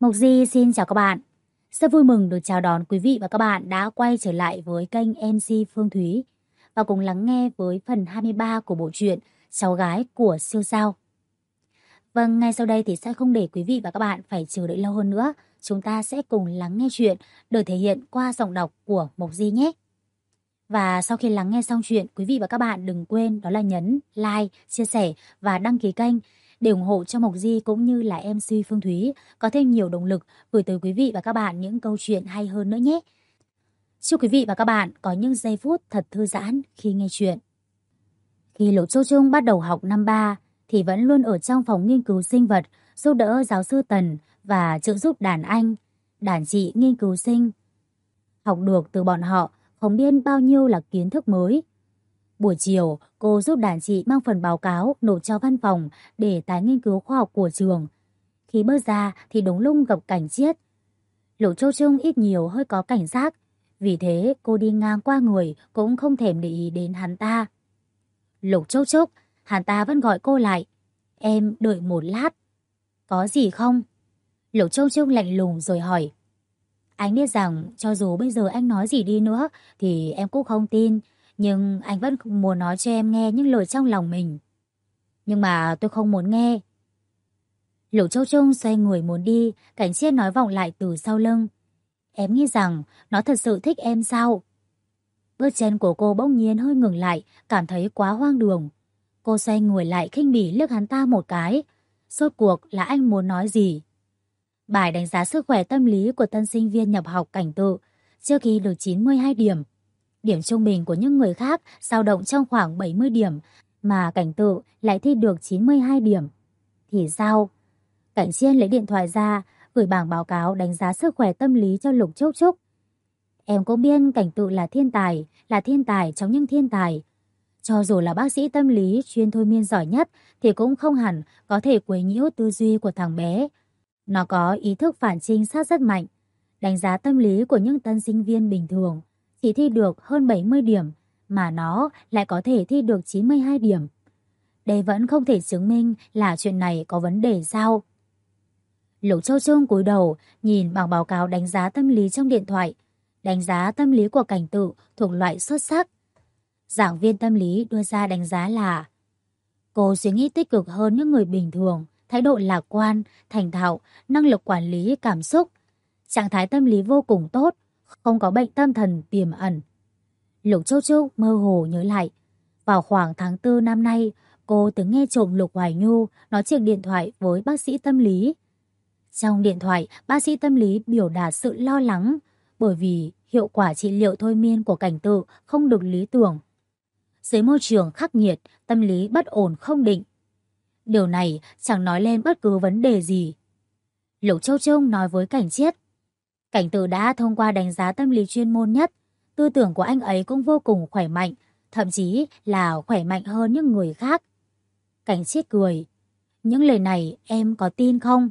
Mộc Di xin chào các bạn. Rất vui mừng được chào đón quý vị và các bạn đã quay trở lại với kênh MC Phương Thúy và cùng lắng nghe với phần 23 của bộ truyện Cháu gái của siêu sao. Vâng, ngay sau đây thì sẽ không để quý vị và các bạn phải chờ đợi lâu hơn nữa. Chúng ta sẽ cùng lắng nghe chuyện được thể hiện qua giọng đọc của Mộc Di nhé. Và sau khi lắng nghe xong chuyện, quý vị và các bạn đừng quên đó là nhấn like, chia sẻ và đăng ký kênh để ủng hộ cho Mộc Di cũng như là MC Phương Thúy có thêm nhiều động lực gửi tới quý vị và các bạn những câu chuyện hay hơn nữa nhé. Chúc quý vị và các bạn có những giây phút thật thư giãn khi nghe chuyện. Khi Lục Châu Trung bắt đầu học năm 3 thì vẫn luôn ở trong phòng nghiên cứu sinh vật giúp đỡ giáo sư Tần và trợ giúp đàn anh, đàn chị nghiên cứu sinh. Học được từ bọn họ không biết bao nhiêu là kiến thức mới. Buổi chiều, cô giúp đàn chị mang phần báo cáo nộp cho văn phòng để tái nghiên cứu khoa học của trường. Khi bước ra thì đúng lúc gặp Cảnh Chiết. Lục Châu Trung ít nhiều hơi có cảnh giác, vì thế cô đi ngang qua người cũng không thèm để ý đến hắn ta. Lục Châu Trúc, hắn ta vẫn gọi cô lại. Em đợi một lát. Có gì không? Lục Châu Trúc lạnh lùng rồi hỏi. Anh biết rằng cho dù bây giờ anh nói gì đi nữa thì em cũng không tin, nhưng anh vẫn muốn nói cho em nghe những lời trong lòng mình. Nhưng mà tôi không muốn nghe. Lục Châu Trung xoay người muốn đi, Cảnh Chiết nói vọng lại từ sau lưng. Em nghĩ rằng nó thật sự thích em sao? Bước chân của cô bỗng nhiên hơi ngừng lại, cảm thấy quá hoang đường. Cô xoay người lại khinh bỉ liếc hắn ta một cái. Rốt cuộc là anh muốn nói gì? Bài đánh giá sức khỏe tâm lý của tân sinh viên nhập học Cảnh Tự trước khi được 92 điểm. Điểm trung bình của những người khác dao động trong khoảng 70 điểm, mà Cảnh Tự lại thi được 92 điểm. Thì sao? Cảnh Chiết lấy điện thoại ra, gửi bảng báo cáo đánh giá sức khỏe tâm lý cho Lục Trúc Trúc. Em cũng biết Cảnh Tự là thiên tài trong những thiên tài. Cho dù là bác sĩ tâm lý chuyên thôi miên giỏi nhất thì cũng không hẳn có thể quấy nhiễu tư duy của thằng bé. Nó có ý thức phản trinh sát rất mạnh. Đánh giá tâm lý của những tân sinh viên bình thường chỉ thi được hơn 70 điểm, mà nó lại có thể thi được 92 điểm. Đây vẫn không thể chứng minh là chuyện này có vấn đề sao? Lục Châu Trung cúi đầu nhìn bảng báo cáo đánh giá tâm lý trong điện thoại. Đánh giá tâm lý của Cảnh Tự thuộc loại xuất sắc. Giảng viên tâm lý đưa ra đánh giá là: cô suy nghĩ tích cực hơn những người bình thường, thái độ lạc quan, thành thạo, năng lực quản lý cảm xúc, trạng thái tâm lý vô cùng tốt, không có bệnh tâm thần tiềm ẩn. Lục Châu Trúc mơ hồ nhớ lại, vào khoảng tháng 4 năm nay, cô từng nghe trộm Lục Hoài Nhu nói chuyện điện thoại với bác sĩ tâm lý. Trong điện thoại, bác sĩ tâm lý biểu đạt sự lo lắng bởi vì hiệu quả trị liệu thôi miên của Cảnh Tự không được lý tưởng. Dưới môi trường khắc nghiệt, tâm lý bất ổn không định. Điều này chẳng nói lên bất cứ vấn đề gì. Lục Châu Trung nói với Cảnh Chiết. Cảnh Tự đã thông qua đánh giá tâm lý chuyên môn nhất. Tư tưởng của anh ấy cũng vô cùng khỏe mạnh, thậm chí là khỏe mạnh hơn những người khác. Cảnh Chiết cười. Những lời này em có tin không?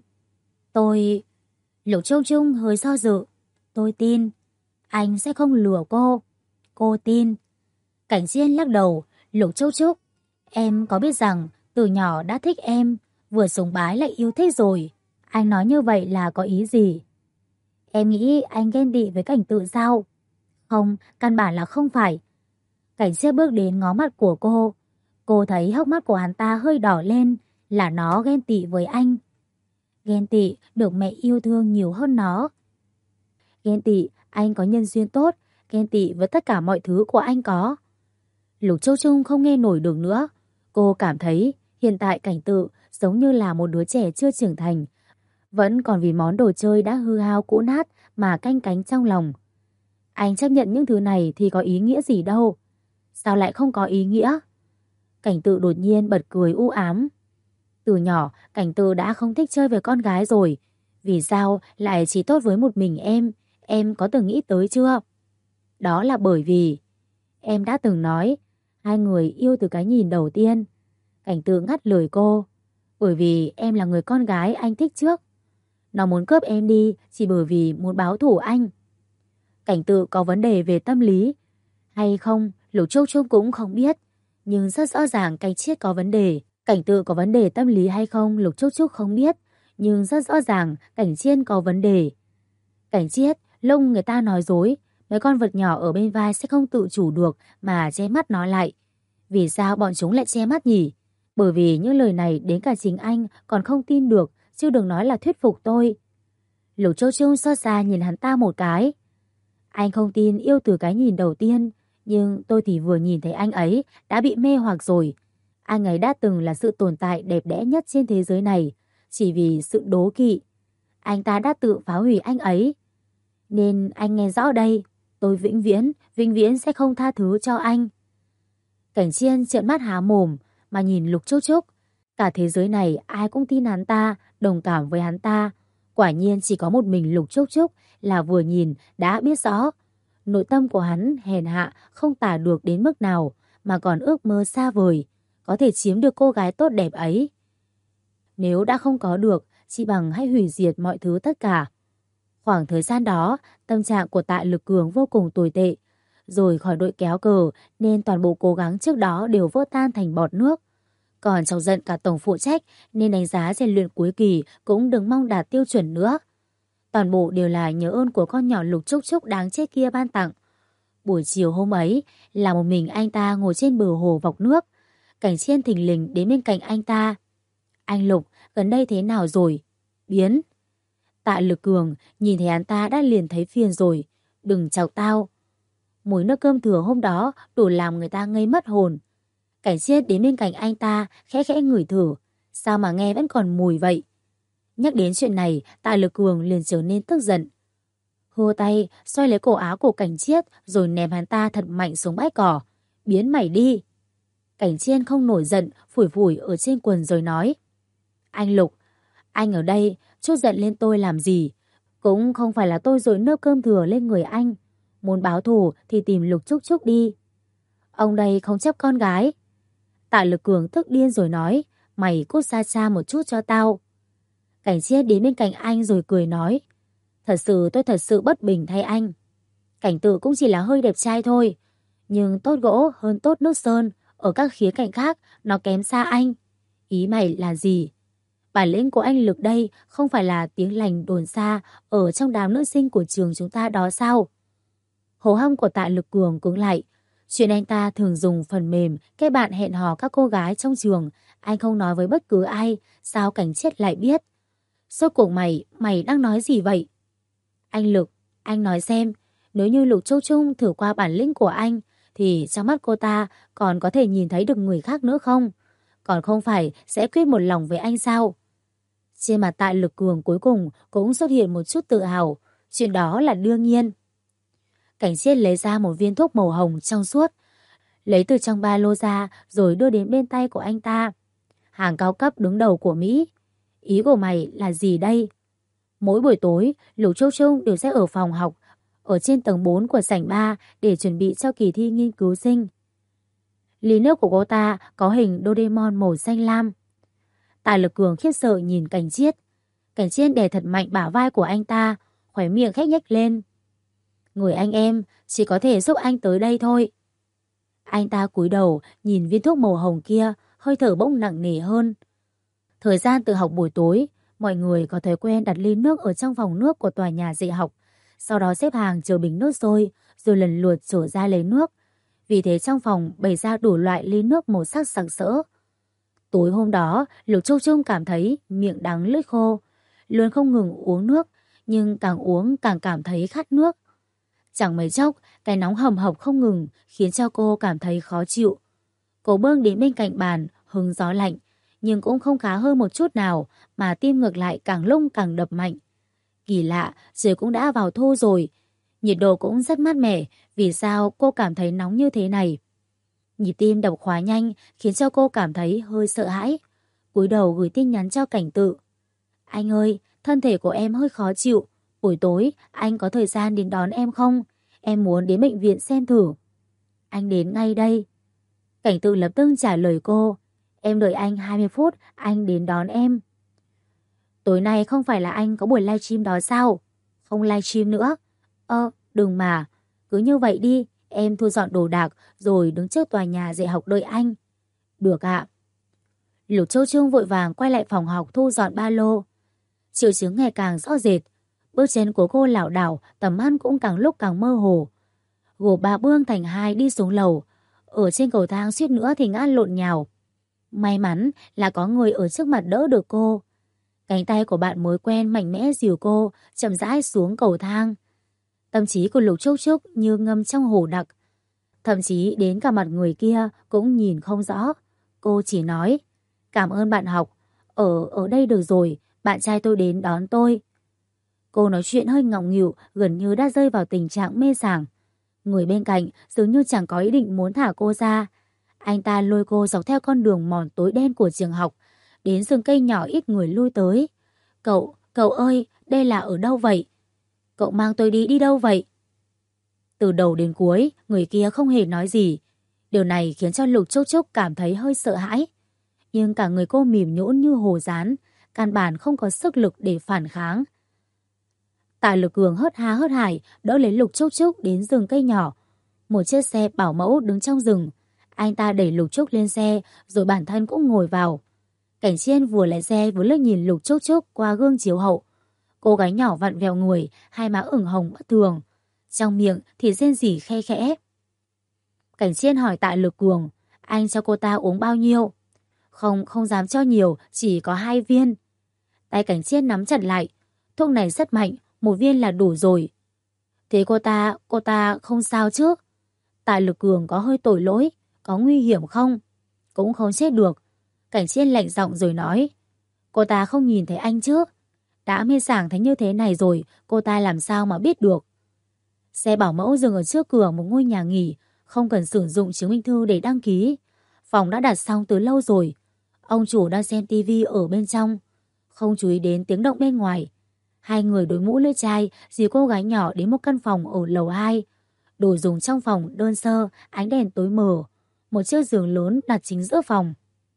Lục Châu Trung hơi do dự. Tôi tin. Anh sẽ không lừa cô. Cô tin. Cảnh Chiết lắc đầu. Lục Châu Trúc, em có biết rằng từ nhỏ đã thích em, vừa sùng bái lại yêu thích rồi. Anh nói như vậy là có ý gì? Em nghĩ anh ghen tị với Cảnh Tự sao? Không, căn bản là không phải. Cảnh Chiết bước đến ngó mặt của cô. Cô thấy hốc mắt của hắn ta hơi đỏ lên, là nó ghen tị với anh. Ghen tị được mẹ yêu thương nhiều hơn nó. Ghen tị anh có nhân duyên tốt, ghen tị với tất cả mọi thứ của anh có. Lục Châu Trung không nghe nổi được nữa. Cô cảm thấy hiện tại Cảnh Tự giống như là một đứa trẻ chưa trưởng thành, vẫn còn vì món đồ chơi đã hư hao cũ nát mà canh cánh trong lòng. Anh chấp nhận những thứ này thì có ý nghĩa gì đâu. Sao lại không có ý nghĩa? Cảnh Tự đột nhiên bật cười u ám. Từ nhỏ, Cảnh Tự đã không thích chơi với con gái rồi. Vì sao lại chỉ tốt với một mình em có từng nghĩ tới chưa? Đó là bởi vì em đã từng nói hai người yêu từ cái nhìn đầu tiên. Cảnh Tự ngắt lời cô. Bởi vì em là người con gái anh thích trước. Nó muốn cướp em đi chỉ bởi vì muốn báo thù anh. Cảnh Tự có vấn đề về tâm lý hay không, Lục Châu Trung cũng không biết. Nhưng rất rõ ràng Cảnh Chiết có vấn đề. Cảnh Tự có vấn đề tâm lý hay không, Lục Trúc Trúc không biết. nhưng rất rõ ràng Cảnh Chiết có vấn đề. Cảnh Chiết, lông người ta nói dối, mấy con vật nhỏ ở bên vai sẽ không tự chủ được mà che mắt nó lại. Vì sao bọn chúng lại che mắt nhỉ? Bởi vì những lời này đến cả chính anh còn không tin được, chứ đừng nói là thuyết phục tôi. Lục Châu Trung xót xa nhìn hắn ta một cái. Anh không tin yêu từ cái nhìn đầu tiên, nhưng tôi thì vừa nhìn thấy anh ấy đã bị mê hoặc rồi. Anh ấy đã từng là sự tồn tại đẹp đẽ nhất trên thế giới này, chỉ vì sự đố kỵ. Anh ta đã tự phá hủy anh ấy. Nên anh nghe rõ đây, tôi vĩnh viễn sẽ không tha thứ cho anh. Cảnh Chiên trợn mắt há mồm mà nhìn Lục Trúc Trúc. Cả thế giới này ai cũng tin hắn ta, đồng cảm với hắn ta. Quả nhiên chỉ có một mình Lục Trúc Trúc là vừa nhìn đã biết rõ. Nội tâm của hắn hèn hạ không tả được đến mức nào, mà còn ước mơ xa vời, có thể chiếm được cô gái tốt đẹp ấy. Nếu đã không có được, chỉ bằng hãy hủy diệt mọi thứ tất cả. Khoảng thời gian đó, tâm trạng của Tạ Lực Cường vô cùng tồi tệ. Rồi khỏi đội kéo cờ nên toàn bộ cố gắng trước đó đều vỡ tan thành bọt nước. Còn chọc giận cả tổng phụ trách nên đánh giá rèn luyện cuối kỳ cũng đừng mong đạt tiêu chuẩn nữa. Toàn bộ đều là nhớ ơn của con nhỏ Lục Trúc Trúc đáng chết kia ban tặng. Buổi chiều hôm ấy là một mình anh ta ngồi trên bờ hồ vọc nước. Cảnh Chiên thình lình đến bên cạnh anh ta. Anh Lục, gần đây thế nào rồi? Biến. Tạ Lực Cường nhìn thấy hắn ta đã liền thấy phiền rồi. Đừng chọc tao. Mùi nước cơm thừa hôm đó đủ làm người ta ngây mất hồn. Cảnh Chiết đến bên cạnh anh ta khẽ khẽ ngửi thử. Sao mà nghe vẫn còn mùi vậy? Nhắc đến chuyện này, Tạ Lực Cường liền trở nên tức giận. Hô tay xoay lấy cổ áo của Cảnh Chiết rồi ném hắn ta thật mạnh xuống bãi cỏ. Biến mày đi. Cảnh Chiên không nổi giận, phủi phủi ở trên quần rồi nói. Anh Lục, anh ở đây chút giận lên tôi làm gì? Cũng không phải là tôi dội nước cơm thừa lên người anh. Muốn báo thù thì tìm Lục Trúc Trúc đi. Ông đây không chấp con gái. Tạ Lực Cường tức điên rồi nói. Mày cút xa xa một chút cho tao. Cảnh Chiết đến bên cạnh anh rồi cười nói. Tôi thật sự bất bình thay anh. Cảnh Tự cũng chỉ là hơi đẹp trai thôi. Nhưng tốt gỗ hơn tốt nước sơn. Ở các khía cạnh khác nó kém xa anh. Ý mày là gì? Bản lĩnh của anh Lực đây không phải là tiếng lành đồn xa ở trong đám nữ sinh của trường chúng ta đó sao? Hố hông của Tạ Lực Cường cứng lại. Chuyện anh ta thường dùng phần mềm kết bạn hẹn hò các cô gái trong trường. Anh không nói với bất cứ ai. Sao Cảnh Chiết lại biết? Rốt cuộc mày đang nói gì vậy? Anh Lực, anh nói xem. Nếu như Lục Châu Trung thử qua bản lĩnh của anh thì trong mắt cô ta còn có thể nhìn thấy được người khác nữa không? Còn không phải sẽ quyết một lòng với anh sao? Trên mặt Tạ Lực Cường cuối cùng cũng xuất hiện một chút tự hào. Chuyện đó là đương nhiên. Cảnh Chiết lấy ra một viên thuốc màu hồng trong suốt, lấy từ trong ba lô ra rồi đưa đến bên tay của anh ta. Hàng cao cấp đứng đầu của Mỹ. Ý của mày là gì đây? Mỗi buổi tối, Lục Châu Trung đều sẽ ở phòng học ở trên tầng 4 của sảnh 3 để chuẩn bị cho kỳ thi nghiên cứu sinh. Ly nước của cô ta có hình Doraemon màu xanh lam. Tạ Lực Cường khiếp sợ nhìn Cảnh Chiết. Cảnh Chiết đè thật mạnh bả vai của anh ta, khóe miệng khẽ nhếch lên. Người anh em chỉ có thể giúp anh tới đây thôi. Anh ta cúi đầu nhìn viên thuốc màu hồng kia, hơi thở bỗng nặng nề hơn. Thời gian tự học buổi tối, mọi người có thói quen đặt ly nước ở trong phòng nước của tòa nhà dạy học, sau đó xếp hàng chờ bình nước sôi, rồi lần lượt trở ra lấy nước. Vì thế trong phòng bày ra đủ loại ly nước màu sắc sặc sỡ. Tối hôm đó, Lục Châu Trung cảm thấy miệng đắng lưỡi khô, luôn không ngừng uống nước, nhưng càng uống càng cảm thấy khát nước. Chẳng mấy chốc, cái nóng hầm hập không ngừng khiến cho cô cảm thấy khó chịu. Cô bưng đến bên cạnh bàn, hứng gió lạnh, nhưng cũng không khá hơn một chút nào, mà tim ngược lại càng lúc càng đập mạnh. Kỳ lạ, trời cũng đã vào thu rồi. Nhiệt độ cũng rất mát mẻ, vì sao cô cảm thấy nóng như thế này? Nhịp tim đập quá nhanh khiến cho cô cảm thấy hơi sợ hãi. Cúi đầu gửi tin nhắn cho Cảnh Tự. Anh ơi, thân thể của em hơi khó chịu. Buổi tối, anh có thời gian đến đón em không? Em muốn đến bệnh viện xem thử. Anh đến ngay đây. Cảnh Tự lập tức trả lời cô. Em đợi anh 20 phút, anh đến đón em. Tối nay không phải là anh có buổi livestream đó sao? Không livestream nữa. Đừng mà. Cứ như vậy đi, em thu dọn đồ đạc rồi đứng trước tòa nhà dạy học đợi anh. Được ạ. Lục Châu Trung vội vàng quay lại phòng học thu dọn ba lô. Triệu chứng ngày càng rõ rệt. Bước chân của cô lảo đảo, tầm mắt cũng càng lúc càng mơ hồ. Gộp 3 bước thành 2 đi xuống lầu. Ở trên cầu thang suýt nữa thì ngã lộn nhào. May mắn là có người ở trước mặt đỡ được cô. Cánh tay của bạn mới quen mạnh mẽ dìu cô chậm rãi xuống cầu thang. Tâm trí của Lục Trúc Trúc như ngâm trong hồ đặc. Thậm chí đến cả mặt người kia cũng nhìn không rõ. Cô chỉ nói: "Cảm ơn bạn học. Ở đây được rồi, bạn trai tôi đến đón tôi." Cô nói chuyện hơi ngọng nghịu, gần như đã rơi vào tình trạng mê sảng. Người bên cạnh dường như chẳng có ý định muốn thả cô ra. Anh ta lôi cô dọc theo con đường mòn tối đen của trường học, đến rừng cây nhỏ ít người lui tới. Cậu ơi, đây là ở đâu vậy? Cậu mang tôi đi đâu vậy?" Từ đầu đến cuối, người kia không hề nói gì. Điều này khiến cho Lục Trúc Trúc cảm thấy hơi sợ hãi. Nhưng cả người cô mềm nhũn như hồ dán, căn bản không có sức lực để phản kháng. Tạ Lực Cường hớt ha hớt hải đỡ lấy Lục Trúc Trúc đến rừng cây nhỏ. Một chiếc xe bảo mẫu đứng trong rừng. Anh ta đẩy Lục Trúc lên xe, rồi bản thân cũng ngồi vào. Cảnh Chiên vừa lái xe vừa liếc nhìn Lục Trúc Trúc qua gương chiếu hậu. Cô gái nhỏ vặn vẹo người, hai má ửng hồng bất thường, trong miệng thì rên rỉ khe khẽ. Cảnh Chiên hỏi Tạ Lực Cường: "Anh cho cô ta uống bao nhiêu?" Không dám cho nhiều, chỉ có 2 viên." Tay Cảnh Chiên nắm chặt lại. "Thuốc này rất mạnh, 1 viên là đủ rồi." "Thế cô ta không sao chứ?" Tạ Lực Cường có hơi tội lỗi. "Có nguy hiểm không?" "Cũng không chết được." Cảnh Chiên lạnh giọng rồi nói: "Cô ta không nhìn thấy anh chứ? Đã mê sảng thấy như thế này rồi, cô ta làm sao mà biết được?" Xe bảo mẫu dừng ở trước cửa một ngôi nhà nghỉ, không cần sử dụng chứng minh thư để đăng ký. Phòng đã đặt xong từ lâu rồi. Ông chủ đang xem tivi ở bên trong, không chú ý đến tiếng động bên ngoài. Hai người đội mũ lưỡi chai dìu cô gái nhỏ đến một căn phòng ở lầu 2. Đồ dùng trong phòng đơn sơ, ánh đèn tối mờ. Một chiếc giường lớn đặt chính giữa phòng.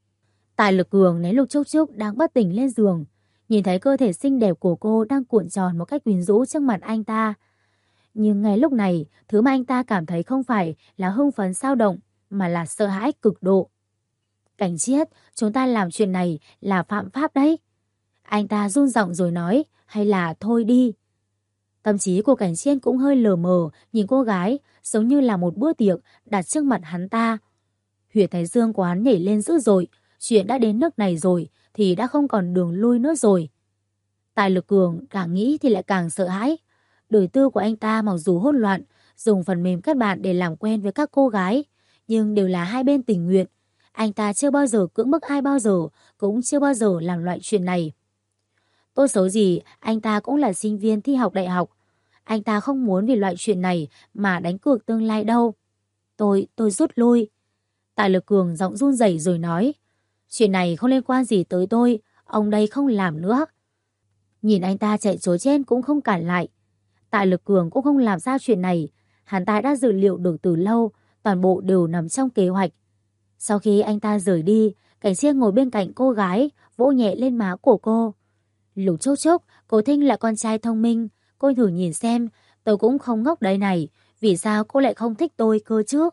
Tạ Lực Cường ném Lục Trúc Trúc đang bất tỉnh lên giường, nhìn thấy cơ thể xinh đẹp của cô đang cuộn tròn một cách quyến rũ trước mặt anh ta. Nhưng ngay lúc này, thứ mà anh ta cảm thấy không phải là hưng phấn sao động, mà là sợ hãi cực độ. "Cảnh Chiết, chúng ta làm chuyện này là phạm pháp đấy." Anh ta run giọng rồi nói: "Hay là thôi đi." Tâm trí của Cảnh Chiết cũng hơi lờ mờ, nhìn cô gái giống như là một bữa tiệc đặt trước mặt hắn ta. Huyệt thái dương của hắn nhảy lên dữ dội. Chuyện đã đến nước này rồi thì đã không còn đường lui nữa rồi. Tạ Lực Cường càng nghĩ thì lại càng sợ hãi. Đời tư của anh ta mặc dù hỗn loạn, dùng phần mềm kết bạn để làm quen với các cô gái, nhưng đều là hai bên tình nguyện. Anh ta chưa bao giờ cưỡng bức ai bao giờ, cũng chưa bao giờ làm loại chuyện này. Tốt xấu gì, anh ta cũng là sinh viên thi học đại học. Anh ta không muốn vì loại chuyện này mà đánh cược tương lai đâu. Tôi rút lui." Tạ Lực Cường giọng run rẩy rồi nói: "Chuyện này không liên quan gì tới tôi, ông đây không làm nữa." Nhìn anh ta chạy trối chết cũng không cản lại. Tạ Lực Cường cũng không làm ra chuyện này. Hắn ta đã dự liệu được từ lâu, toàn bộ đều nằm trong kế hoạch. Sau khi anh ta rời đi, Cảnh Chiết ngồi bên cạnh cô gái, vỗ nhẹ lên má của cô. "Lục Trúc Trúc, cô Thinh là con trai thông minh. Cô thử nhìn xem, tôi cũng không ngốc đấy này. Vì sao cô lại không thích tôi cơ chứ?"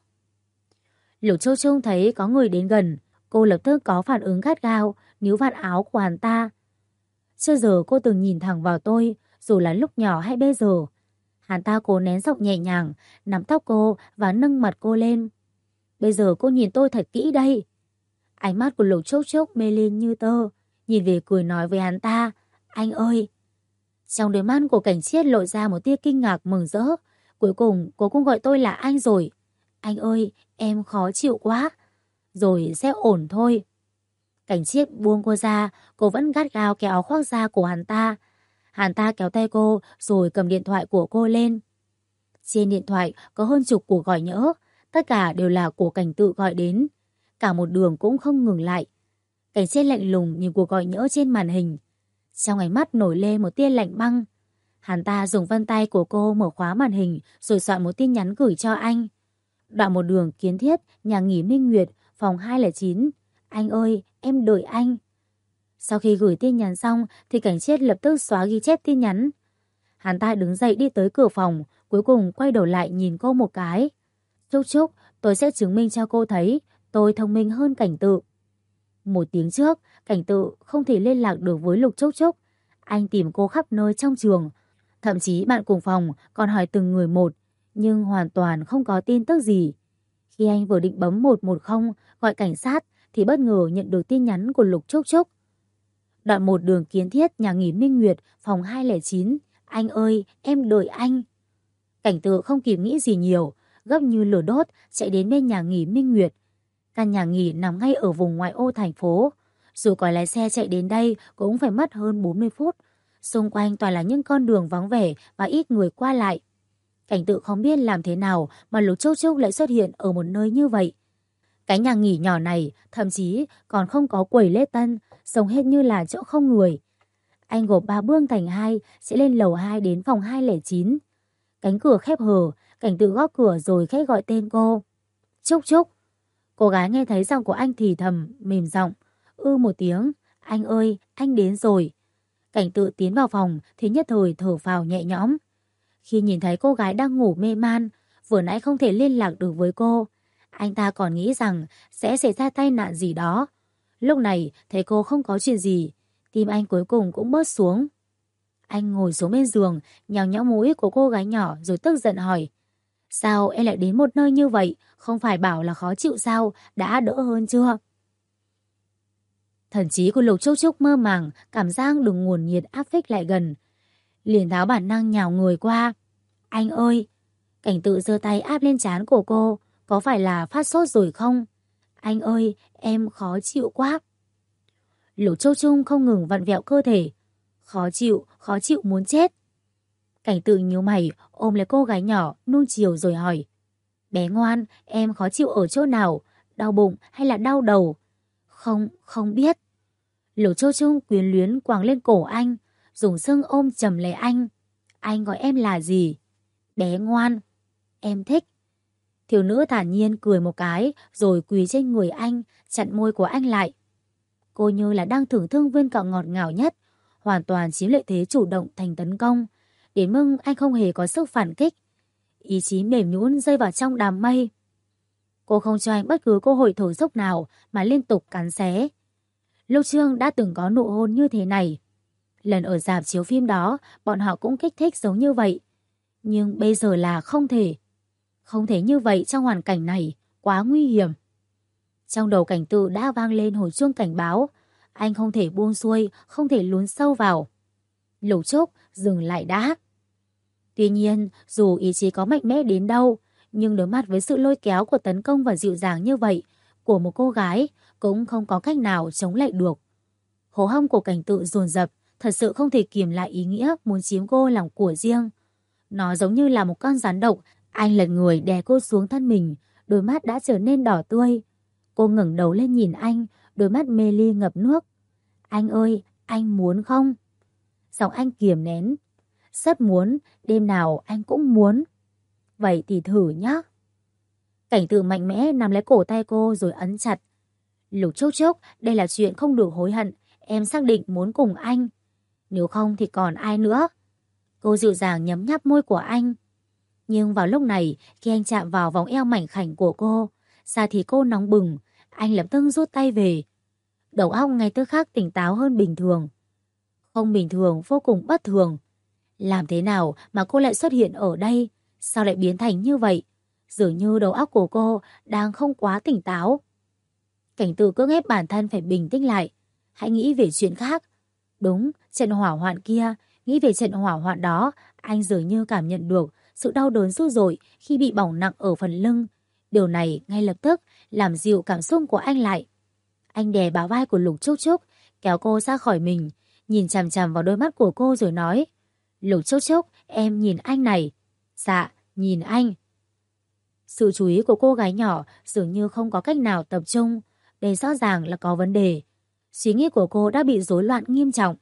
Lục Trúc Trúc thấy có người đến gần, cô lập tức có phản ứng gắt gao, níu vạt áo của hắn ta. "Chưa giờ cô từng nhìn thẳng vào tôi, dù là lúc nhỏ hay bây giờ." Hắn ta cố nén giọng nhẹ nhàng, nắm tóc cô và nâng mặt cô lên. "Bây giờ cô nhìn tôi thật kỹ đây." Ánh mắt của Lục Trúc Trúc mê ly như tơ, nhìn về cười nói với hắn ta: "Anh ơi." Trong đôi mắt của Cảnh Chiết lộ ra một tia kinh ngạc mừng rỡ. "Cuối cùng cô cũng gọi tôi là anh rồi. Anh ơi, em khó chịu quá." "Rồi sẽ ổn thôi." Cảnh Chiết buông cô ra, cô vẫn gắt gao kéo áo khoác da của hắn ta. Hắn ta kéo tay cô rồi cầm điện thoại của cô lên. Trên điện thoại có hơn chục cuộc gọi nhỡ, tất cả đều là của Cảnh Tự gọi đến. Cả một đường cũng không ngừng lại. Cảnh Chiết lạnh lùng nhìn cuộc gọi nhỡ trên màn hình. Trong ánh mắt nổi lên một tia lạnh băng. Hắn ta dùng vân tay của cô mở khóa màn hình rồi soạn một tin nhắn gửi cho anh. Đoạn một đường Kiến Thiết, nhà nghỉ Minh Nguyệt, phòng 209. "Anh ơi, em đợi anh." Sau khi gửi tin nhắn xong thì Cảnh Chiết lập tức xóa ghi chép tin nhắn. Hắn ta đứng dậy đi tới cửa phòng, cuối cùng quay đầu lại nhìn cô một cái. "Trúc Trúc, tôi sẽ chứng minh cho cô thấy tôi thông minh hơn Cảnh Tự." 1 tiếng trước, Cảnh Tự không thể liên lạc được với Lục Trúc Trúc. Anh tìm cô khắp nơi trong trường, thậm chí bạn cùng phòng còn hỏi từng người một, nhưng hoàn toàn không có tin tức gì. Khi anh vừa định bấm 110 gọi cảnh sát thì bất ngờ nhận được tin nhắn của Lục Trúc Trúc. Đoạn 1 đường Kiến Thiết, nhà nghỉ Minh Nguyệt, phòng 209. Anh ơi, em đợi anh. Cảnh Tự không kịp nghĩ gì nhiều, gấp như lửa đốt chạy đến bên nhà nghỉ Minh Nguyệt. Căn nhà nghỉ nằm ngay ở vùng ngoại ô thành phố. Dù có lái xe chạy đến đây cũng phải mất hơn 40 phút. Xung quanh toàn là những con đường vắng vẻ và ít người qua lại. Cảnh Tự không biết làm thế nào mà Lục Trúc Trúc lại xuất hiện ở một nơi như vậy. Cái nhà nghỉ nhỏ này thậm chí còn không có quầy lễ tân, trông hết như là chỗ không người. Anh gộp 3 bước thành 2 sẽ lên lầu 2 đến phòng 209. Cánh cửa khép hờ, Cảnh Tự gõ cửa rồi khẽ gọi tên cô. Trúc Trúc. Cô gái nghe thấy giọng của anh thì thầm, mềm giọng. Một tiếng. Anh ơi, anh đến rồi. Cảnh Tự tiến vào phòng thì nhất thời thở phào nhẹ nhõm. Khi nhìn thấy cô gái đang ngủ mê man, vừa nãy không thể liên lạc được với cô, anh ta còn nghĩ rằng sẽ xảy ra tai nạn gì đó. Lúc này thấy cô không có chuyện gì, tim anh cuối cùng cũng bớt xuống. Anh ngồi xuống bên giường, nhào nhão mũi của cô gái nhỏ rồi tức giận hỏi. Sao em lại đến một nơi như vậy? Không phải bảo là khó chịu sao? Đã đỡ hơn chưa? Thần trí của Lục Trúc Trúc mơ màng, cảm giác được nguồn nhiệt áp phích lại gần. Liền tháo bản năng nhào người qua. Anh ơi! Cảnh Tự giơ tay áp lên trán của cô. Có phải là phát sốt rồi không? Anh ơi! Em khó chịu quá! Lục Trúc Trúc không ngừng vặn vẹo cơ thể. Khó chịu muốn chết. Cảnh Tự nhíu mày ôm lấy cô gái nhỏ nuông chiều rồi hỏi. Bé ngoan, em khó chịu ở chỗ nào? Đau bụng hay là đau đầu? Không biết. Lục Trúc Trúc quyến luyến quàng lên cổ anh, dùng xương ôm chầm lấy anh. Anh gọi em là gì? Bé ngoan. Em thích. Thiếu nữ thản nhiên cười một cái rồi quỳ trên người anh, chặn môi của anh lại. Cô như là đang thưởng thức viên kẹo ngọt ngào nhất, hoàn toàn chiếm lợi thế chủ động thành tấn công, đến mức anh không hề có sức phản kích. Ý chí mềm nhũn rơi vào trong đám mây. Cô không cho anh bất cứ cơ hội thở dốc nào mà liên tục cắn xé. Lục Trương đã từng có nụ hôn như thế này. Lần ở rạp chiếu phim đó, bọn họ cũng kích thích giống như vậy. Nhưng bây giờ là không thể. Không thể như vậy trong hoàn cảnh này, quá nguy hiểm. Trong đầu Cảnh Tự đã vang lên hồi chuông cảnh báo. Anh không thể buông xuôi, không thể lún sâu vào. Lục Trúc dừng lại đã. Tuy nhiên, dù ý chí có mạnh mẽ đến đâu, nhưng đối mặt với sự lôi kéo của tấn công và dịu dàng như vậy của một cô gái, cũng không có cách nào chống lại được. Hô hấp của Cảnh Tự dồn dập, thật sự không thể kiềm lại ý nghĩa muốn chiếm cô làm của riêng. Nó giống như là một con rắn độc. Anh lật người đè cô xuống thân mình, đôi mắt đã trở nên đỏ tươi. Cô ngẩng đầu lên nhìn anh, đôi mắt mê ly ngập nước. Anh ơi, anh muốn không? Giọng anh kiềm nén. Rất muốn, đêm nào anh cũng muốn. Vậy thì thử nhé. Cảnh Tự mạnh mẽ nắm lấy cổ tay cô rồi ấn chặt. Lục Trúc Trúc, đây là chuyện không được hối hận. Em xác định muốn cùng anh. Nếu không thì còn ai nữa? Cô dịu dàng nhấm nháp môi của anh. Nhưng vào lúc này, khi anh chạm vào vòng eo mảnh khảnh của cô, da thì cô nóng bừng, anh lập tức rút tay về. Đầu óc ngay tức khắc tỉnh táo hơn bình thường. Không bình thường, vô cùng bất thường. Làm thế nào mà cô lại xuất hiện ở đây? Sao lại biến thành như vậy? Dường như đầu óc của cô đang không quá tỉnh táo. Cảnh Tự cưỡng ép bản thân phải bình tĩnh lại. Hãy nghĩ về chuyện khác. Đúng, trận hỏa hoạn kia. Nghĩ về trận hỏa hoạn đó, anh dường như cảm nhận được sự đau đớn dữ dội khi bị bỏng nặng ở phần lưng. Điều này ngay lập tức làm dịu cảm xúc của anh lại. Anh đè bả vai của Lục Trúc Trúc, kéo cô ra khỏi mình, nhìn chằm chằm vào đôi mắt của cô rồi nói. Lục Trúc Trúc, em nhìn anh này. Dạ, nhìn anh. Sự chú ý của cô gái nhỏ dường như không có cách nào tập trung. Đây rõ ràng là có vấn đề. Suy nghĩ của cô đã bị rối loạn nghiêm trọng.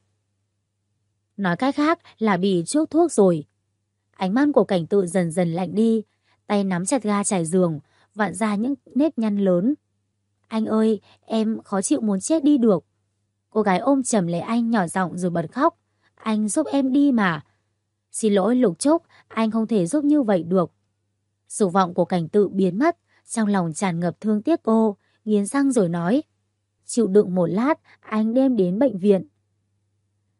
Nói cách khác là bị chuốc thuốc rồi. Ánh mắt của Cảnh Tự dần dần lạnh đi, tay nắm chặt ga trải giường, vặn ra những nếp nhăn lớn. Anh ơi, em khó chịu muốn chết đi được. Cô gái ôm chầm lấy anh nhỏ giọng rồi bật khóc. Anh giúp em đi mà. Xin lỗi Lục Trúc, anh không thể giúp như vậy được. Dục vọng của Cảnh Tự biến mất, trong lòng tràn ngập thương tiếc cô, nghiến răng rồi nói. Chịu đựng một lát, anh đem đến bệnh viện.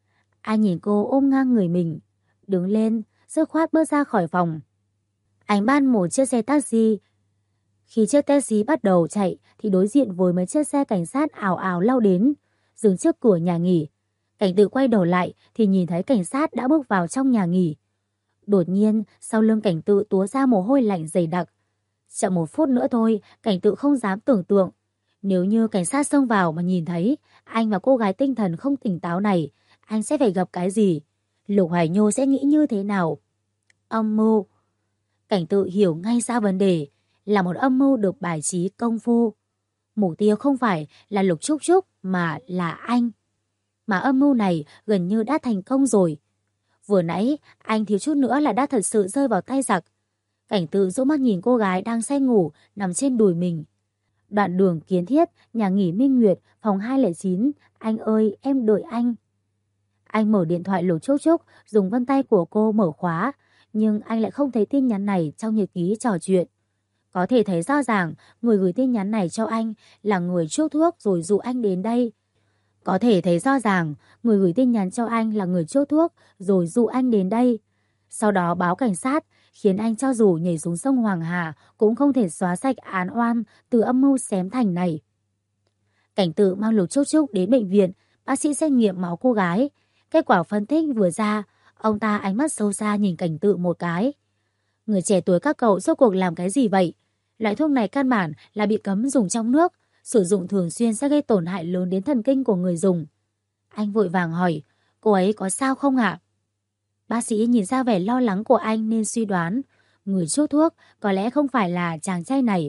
Anh nhìn cô ôm ngang người mình, đứng lên, dứt khoát bước ra khỏi phòng. Anh bắt một chiếc xe taxi. Khi chiếc taxi bắt đầu chạy thì đối diện với mấy chiếc xe cảnh sát ào ào lao đến, dừng trước cửa nhà nghỉ. Cảnh Tự quay đầu lại thì nhìn thấy cảnh sát đã bước vào trong nhà nghỉ. Đột nhiên, sau lưng Cảnh Tự túa ra mồ hôi lạnh dày đặc. Chậm một phút nữa thôi, Cảnh Tự không dám tưởng tượng. Nếu như cảnh sát xông vào mà nhìn thấy anh và cô gái tinh thần không tỉnh táo này, anh sẽ phải gặp cái gì? Lục Hoài Nhô sẽ nghĩ như thế nào? Âm mưu. Cảnh Tự hiểu ngay ra vấn đề, là một âm mưu được bài trí công phu. Mục tiêu không phải là Lục Trúc Trúc mà là anh. Mà âm mưu này gần như đã thành công rồi. Vừa nãy anh thiếu chút nữa là đã thật sự rơi vào tay giặc. Cảnh Tự dỗ mắt nhìn cô gái đang say ngủ nằm trên đùi mình. Đoạn đường Kiến Thiết, nhà nghỉ Minh Nguyệt, phòng 209. Anh ơi, em đợi anh. Anh mở điện thoại Lục Trúc Trúc, dùng vân tay của cô mở khóa, nhưng anh lại không thấy tin nhắn này trong nhật ký trò chuyện. Có thể thấy rõ ràng người gửi tin nhắn này cho anh là người chuốc thuốc rồi dụ anh đến đây. Có thể thấy rõ ràng người gửi tin nhắn cho anh là người chuốc thuốc rồi dụ anh đến đây. Sau đó báo cảnh sát, khiến anh cho dù nhảy xuống sông Hoàng Hà cũng không thể xóa sạch án oan từ âm mưu xém thành này. Cảnh Tự mang Lục Trúc Trúc đến bệnh viện, bác sĩ xét nghiệm máu cô gái. Kết quả phân tích vừa ra, ông ta ánh mắt sâu xa nhìn Cảnh Tự một cái. Người trẻ tuổi các cậu rốt cuộc làm cái gì vậy? Loại thuốc này căn bản là bị cấm dùng trong nước, sử dụng thường xuyên sẽ gây tổn hại lớn đến thần kinh của người dùng. Anh vội vàng hỏi, cô ấy có sao không ạ? Bác sĩ nhìn ra vẻ lo lắng của anh nên suy đoán, người chuốc thuốc có lẽ không phải là chàng trai này.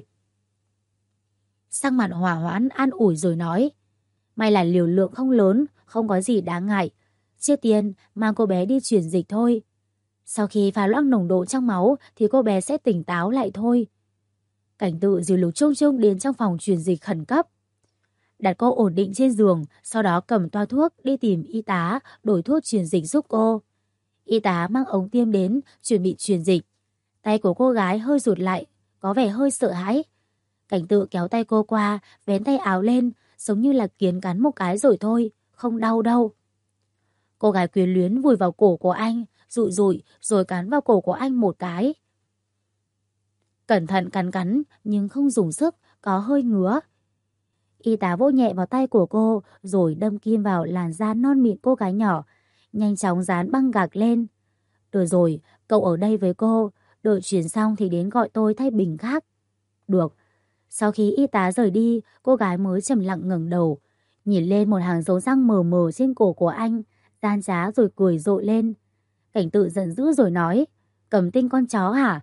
Sắc mặt hòa hoãn an ủi rồi nói, may là liều lượng không lớn, không có gì đáng ngại. Trước tiên mang cô bé đi truyền dịch thôi. Sau khi pha loãng nồng độ trong máu thì cô bé sẽ tỉnh táo lại thôi. Cảnh Tự dìu Lục Trúc Trúc đến trong phòng truyền dịch khẩn cấp. Đặt cô ổn định trên giường, sau đó cầm toa thuốc đi tìm y tá đổi thuốc truyền dịch giúp cô. Y tá mang ống tiêm đến, chuẩn bị truyền dịch. Tay của cô gái hơi rụt lại, có vẻ hơi sợ hãi. Cảnh Tự kéo tay cô qua, vén tay áo lên, giống như là kiến cắn một cái rồi thôi, không đau đâu. Cô gái quyến luyến vùi vào cổ của anh, dụi dụi rồi cắn vào cổ của anh một cái. Cẩn thận cắn nhưng không dùng sức, có hơi ngứa. Y tá vỗ nhẹ vào tay của cô rồi đâm kim vào làn da non mịn cô gái nhỏ, nhanh chóng dán băng gạc lên. Được rồi, cậu ở đây với cô, đợi chuyển xong thì đến gọi tôi thay bình khác. Được. Sau khi y tá rời đi, cô gái mới trầm lặng ngẩng đầu, nhìn lên một hàng dấu răng mờ mờ trên cổ của anh, gian trá rồi cười rộ lên. Cảnh Tự giận dữ rồi nói, cầm tinh con chó hả?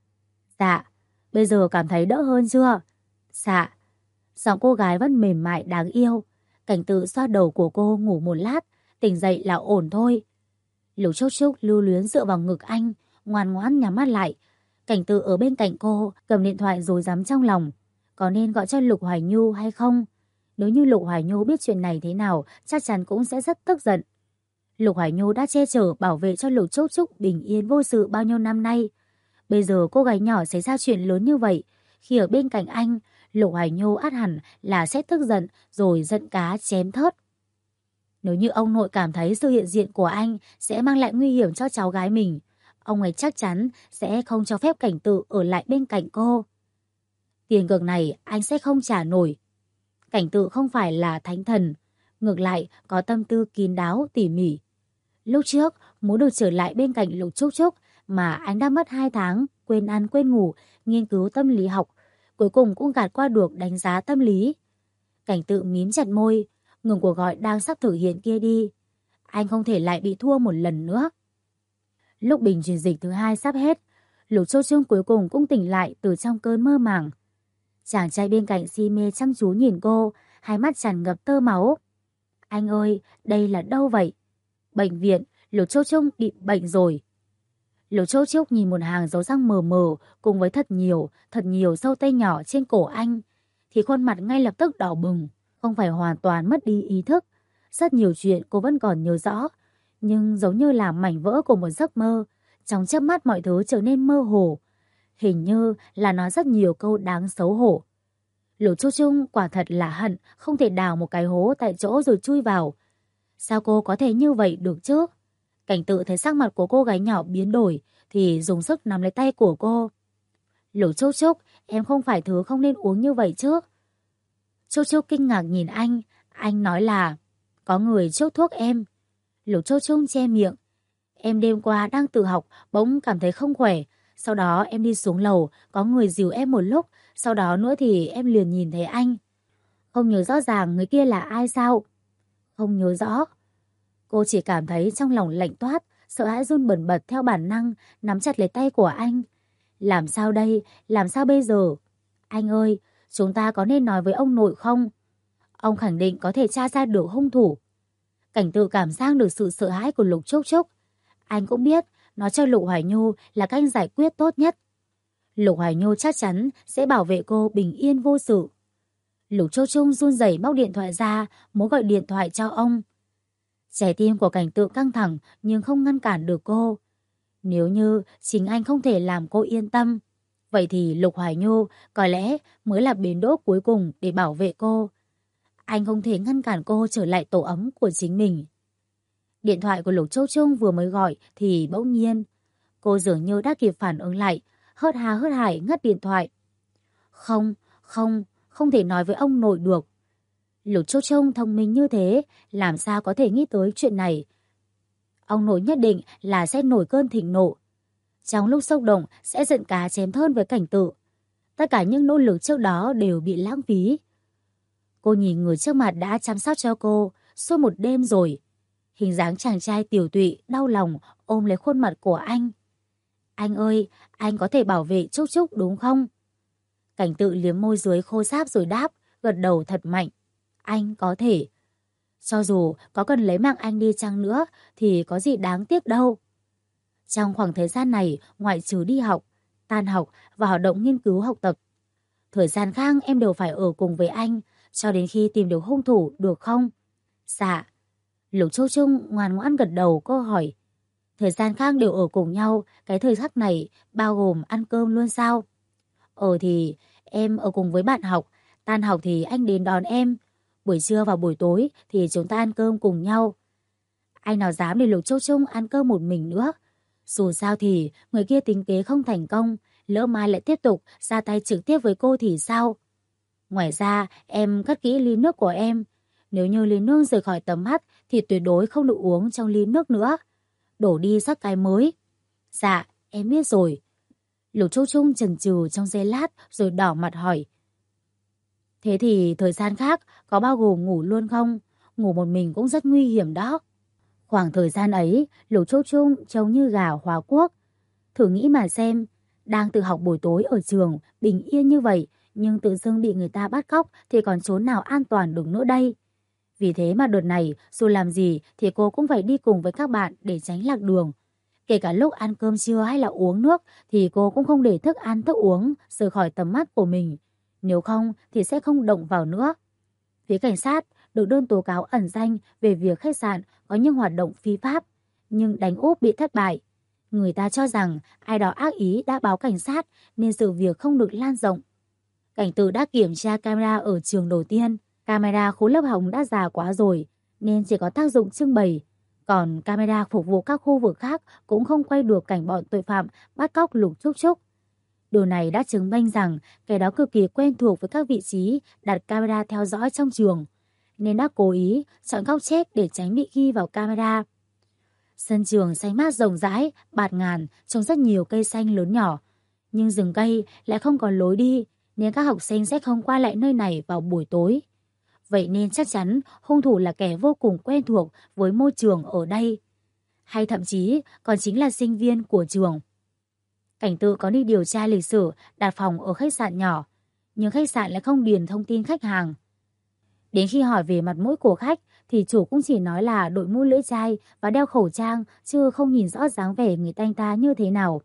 Dạ, bây giờ cảm thấy đỡ hơn chưa? Dạ. Giọng cô gái vẫn mềm mại đáng yêu. Cảnh Tự xoa đầu của cô ngủ một lát, tỉnh dậy là ổn thôi. Lục Trúc Trúc lưu luyến dựa vào ngực anh, ngoan ngoãn nhắm mắt lại. Cảnh Tự ở bên cạnh cô, cầm điện thoại rối rắm trong lòng. Có nên gọi cho Lục Hoài Nhu hay không? Nếu như Lục Hoài Nhu biết chuyện này thế nào, chắc chắn cũng sẽ rất tức giận. Lục Hoài Nhu đã che chở bảo vệ cho Lục Trúc Trúc bình yên vô sự bao nhiêu năm nay. Bây giờ cô gái nhỏ xảy ra chuyện lớn như vậy, khi ở bên cạnh anh, Lục Hoài Nhu ắt hẳn là sẽ tức giận rồi giận cá chém thớt. Nếu như ông nội cảm thấy sự hiện diện của anh sẽ mang lại nguy hiểm cho cháu gái mình, ông ấy chắc chắn sẽ không cho phép Cảnh Tự ở lại bên cạnh cô. Tiền cược này anh sẽ không trả nổi. Cảnh Tự không phải là thánh thần, ngược lại có tâm tư kín đáo tỉ mỉ. Lúc trước muốn được trở lại bên cạnh Lục Trúc Trúc mà anh đã mất 2 tháng, quên ăn quên ngủ, nghiên cứu tâm lý học, cuối cùng cũng gạt qua được đánh giá tâm lý. Cảnh Tự mím chặt môi, ngừng cuộc gọi đang sắp thực hiện kia đi. Anh không thể lại bị thua một lần nữa. Lúc bình truyền dịch thứ 2 sắp hết, Lục Trúc Trúc cuối cùng cũng tỉnh lại từ trong cơn mơ màng. Chàng trai bên cạnh si mê chăm chú nhìn cô, hai mắt tràn ngập tơ máu. Anh ơi, đây là đâu vậy? Bệnh viện, Lục Trúc Trúc bị bệnh rồi. Lục Trúc Trúc nhìn một hàng dấu răng mờ mờ cùng với thật nhiều sâu tây nhỏ trên cổ anh, thì khuôn mặt ngay lập tức đỏ bừng, không phải hoàn toàn mất đi ý thức. Rất nhiều chuyện cô vẫn còn nhớ rõ, nhưng giống như là mảnh vỡ của một giấc mơ, trong chớp mắt mọi thứ trở nên mơ hồ. Hình như là nói rất nhiều câu đáng xấu hổ. Lục Trúc Trúc quả thật là hận không thể đào một cái hố tại chỗ rồi chui vào. Sao cô có thể như vậy được chứ? Cảnh Tự thấy sắc mặt của cô gái nhỏ biến đổi thì dùng sức nắm lấy tay của cô. Lục Trúc Trúc, em không phải thứ không nên uống như vậy chứ? Trúc Trúc kinh ngạc nhìn anh nói là có người chuốc thuốc em. Lục Trúc Trúc che miệng. Em đêm qua đang tự học, bỗng cảm thấy không khỏe. Sau đó em đi xuống lầu, có người dìu em một lúc, sau đó nữa thì em liền nhìn thấy anh. Không nhớ rõ ràng người kia là ai sao? Không nhớ rõ. Cô chỉ cảm thấy trong lòng lạnh toát, sợ hãi run bần bật theo bản năng, nắm chặt lấy tay của anh. Làm sao đây? Làm sao bây giờ? Anh ơi, chúng ta có nên nói với ông nội không? Ông khẳng định có thể tra ra được hung thủ. Cảnh Tự cảm giác được sự sợ hãi của Lục Trúc Trúc. Anh cũng biết, nói cho Lục Hoài Nhu là cách giải quyết tốt nhất. Lục Hoài Nhu chắc chắn sẽ bảo vệ cô bình yên vô sự. Lục Trúc Trúc run rẩy móc điện thoại ra, muốn gọi điện thoại cho ông. Trái tim của Cảnh Tự căng thẳng nhưng không ngăn cản được cô. Nếu như chính anh không thể làm cô yên tâm, vậy thì Lục Hoài Nhu có lẽ mới là bến đỗ cuối cùng để bảo vệ cô. Anh không thể ngăn cản cô trở lại tổ ấm của chính mình. Điện thoại của Lục Châu Trung vừa mới gọi thì bỗng nhiên cô dường như đã kịp phản ứng lại, hớt hà hớt hải ngắt điện thoại. Không, không thể nói với ông nội được. Lục Châu Trung thông minh như thế, làm sao có thể nghĩ tới chuyện này. Ông nội nhất định là sẽ nổi cơn thịnh nộ. Trong lúc xúc động sẽ giận cá chém thớt với Cảnh Tự. Tất cả những nỗ lực trước đó đều bị lãng phí. Cô nhìn người trước mặt đã chăm sóc cho cô suốt một đêm rồi. Hình dáng chàng trai tiều tụy, đau lòng ôm lấy khuôn mặt của anh. Anh ơi, anh có thể bảo vệ Trúc Trúc đúng không? Cảnh Tự liếm môi dưới khô ráp rồi đáp, gật đầu thật mạnh. Anh có thể. Cho dù có cần lấy mạng anh đi chăng nữa thì có gì đáng tiếc đâu. Trong khoảng thời gian này, ngoại trừ đi học, tan học và hoạt động nghiên cứu học tập, thời gian khác em đều phải ở cùng với anh cho đến khi tìm được hung thủ được không? Dạ. Lục Châu Trung ngoan ngoãn gật đầu. Cô hỏi, thời gian khác đều ở cùng nhau, cái thời khắc này bao gồm ăn cơm luôn sao? Thì em ở cùng với bạn học, tan học thì anh đến đón em, buổi trưa và buổi tối thì chúng ta ăn cơm cùng nhau. Anh nào dám để Lục Châu Trung ăn cơm một mình nữa. Dù sao thì người kia tính kế không thành công, lỡ mai lại tiếp tục ra tay trực tiếp với cô thì sao? Ngoài ra, em cất kỹ ly nước của em. Nếu như ly nước rời khỏi tầm mắt thì tuyệt đối không được uống trong ly nước nữa. Đổ đi sắc cái mới. Dạ, em biết rồi. Lục Châu Trung chần chừ trong giây lát rồi đỏ mặt hỏi. Thế thì thời gian khác có bao gồm ngủ luôn không? Ngủ một mình cũng rất nguy hiểm đó. Khoảng thời gian ấy, Lục Châu Trung trông như gà hóa quốc. Thử nghĩ mà xem, đang tự học buổi tối ở trường, bình yên như vậy, nhưng tự dưng bị người ta bắt cóc thì còn trốn nào an toàn được nữa đây. Vì thế mà đợt này, dù làm gì thì cô cũng phải đi cùng với các bạn để tránh lạc đường. Kể cả lúc ăn cơm trưa hay là uống nước thì cô cũng không để thức ăn thức uống rời khỏi tầm mắt của mình. Nếu không thì sẽ không động vào nữa. Phía cảnh sát được đơn tố cáo ẩn danh về việc khách sạn có những hoạt động phi pháp, nhưng đánh úp bị thất bại. Người ta cho rằng ai đó ác ý đã báo cảnh sát nên sự việc không được lan rộng. Cảnh Tự đã kiểm tra camera ở trường đầu tiên. Camera khu lớp học đã già quá rồi nên chỉ có tác dụng trưng bày. Còn camera phục vụ các khu vực khác cũng không quay được cảnh bọn tội phạm bắt cóc Lục Trúc Trúc. Điều này đã chứng minh rằng kẻ đó cực kỳ quen thuộc với các vị trí đặt camera theo dõi trong trường, nên đã cố ý chọn góc chết để tránh bị ghi vào camera. Sân trường xanh mát rộng rãi, bạt ngàn, trồng rất nhiều cây xanh lớn nhỏ. Nhưng rừng cây lại không có lối đi, nên các học sinh sẽ không qua lại nơi này vào buổi tối. Vậy nên chắc chắn hung thủ là kẻ vô cùng quen thuộc với môi trường ở đây. Hay thậm chí còn chính là sinh viên của trường. Cảnh Tự có đi điều tra lịch sử đặt phòng ở khách sạn nhỏ, nhưng khách sạn lại không điền thông tin khách hàng. Đến khi hỏi về mặt mũi của khách thì chủ cũng chỉ nói là đội mũ lưỡi chai và đeo khẩu trang, chứ không nhìn rõ dáng vẻ người anh ta như thế nào.